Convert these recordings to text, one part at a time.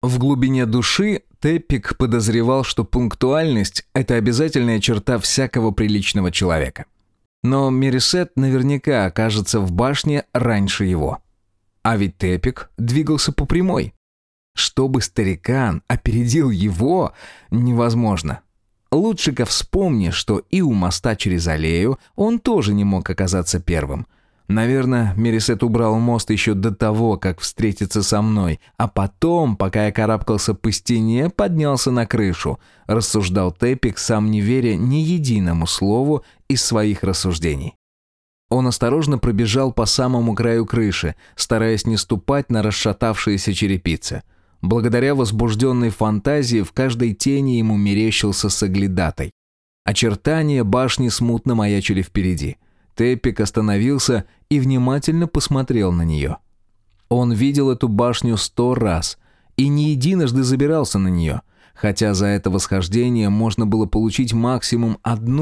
В глубине души Теппик подозревал, что пунктуальность – это обязательная черта всякого приличного человека. Но Мересет наверняка окажется в башне раньше его. А ведь Теппик двигался по прямой. Чтобы старикан опередил его, невозможно. Лучше-ка вспомни, что и у моста через аллею он тоже не мог оказаться первым. Наверное, Мересет убрал мост еще до того, как встретиться со мной, а потом, пока я карабкался по стене, поднялся на крышу, рассуждал Теппик, сам не веря ни единому слову из своих рассуждений. Он осторожно пробежал по самому краю крыши, стараясь не ступать на расшатавшиеся черепицы. Благодаря возбужденной фантазии в каждой тени ему мерещился соглядатай. Очертания башни смутно маячили впереди. Теппик остановился и внимательно посмотрел на нее. Он видел эту башню 100 раз и не единожды забирался на нее, хотя за это восхождение можно было получить максимум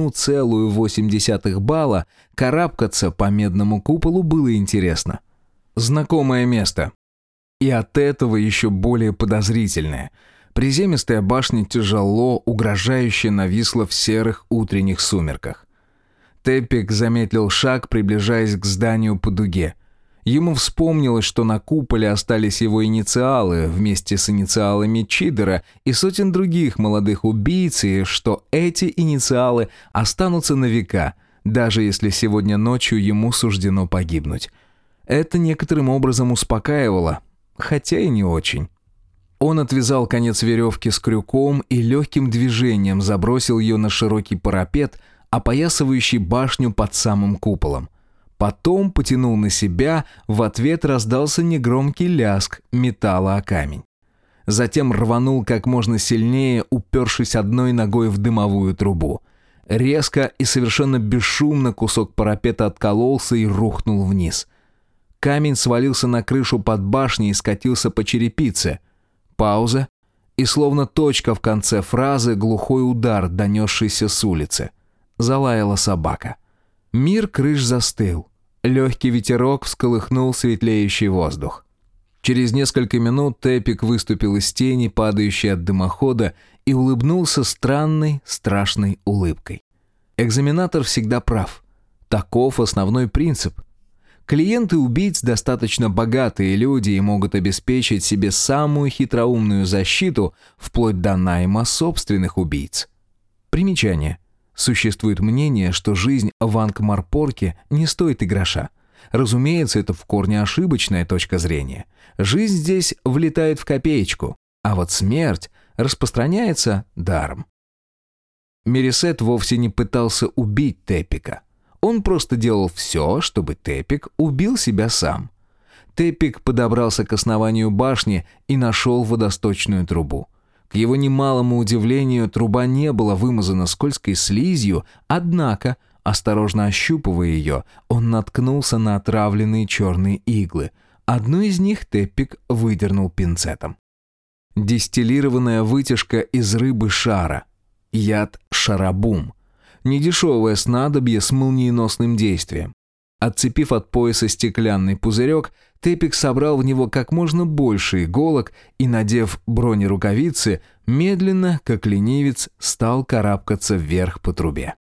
1,8 балла, карабкаться по медному куполу было интересно. Знакомое место. И от этого еще более подозрительное. Приземистая башня тяжело, угрожающе нависла в серых утренних сумерках. Теппик замедлил шаг, приближаясь к зданию по дуге. Ему вспомнилось, что на куполе остались его инициалы вместе с инициалами Чидера и сотен других молодых убийц, и что эти инициалы останутся на века, даже если сегодня ночью ему суждено погибнуть. Это некоторым образом успокаивало, хотя и не очень. Он отвязал конец веревки с крюком и легким движением забросил ее на широкий парапет, опоясывающий башню под самым куполом. Потом потянул на себя, в ответ раздался негромкий лязг металла о камень. Затем рванул как можно сильнее, упершись одной ногой в дымовую трубу. Резко и совершенно бесшумно кусок парапета откололся и рухнул вниз. Камень свалился на крышу под башней и скатился по черепице. Пауза, и словно точка в конце фразы глухой удар, донесшийся с улицы. Залаяла собака. Мир крыш застыл. Легкий ветерок всколыхнул светлеющий воздух. Через несколько минут Теппик выступил из тени, падающей от дымохода, и улыбнулся странной, страшной улыбкой. Экзаменатор всегда прав. Таков основной принцип. Клиенты убийц достаточно богатые люди и могут обеспечить себе самую хитроумную защиту, вплоть до найма собственных убийц. Примечание. Существует мнение, что жизнь в Анкмарпорке не стоит и гроша. Разумеется, это в корне ошибочная точка зрения. Жизнь здесь влетает в копеечку, а вот смерть распространяется даром. Мересет вовсе не пытался убить Теппика. Он просто делал все, чтобы Теппик убил себя сам. Теппик подобрался к основанию башни и нашел водосточную трубу. К его немалому удивлению, труба не была вымазана скользкой слизью, однако, осторожно ощупывая ее, он наткнулся на отравленные черные иглы. Одну из них Теппик выдернул пинцетом. Дистиллированная вытяжка из рыбы шара. Яд шарабум. Недешевое снадобье с молниеносным действием. Отцепив от пояса стеклянный пузырек, Теппик собрал в него как можно больше иголок и, надев бронерукавицы, медленно, как ленивец, стал карабкаться вверх по трубе.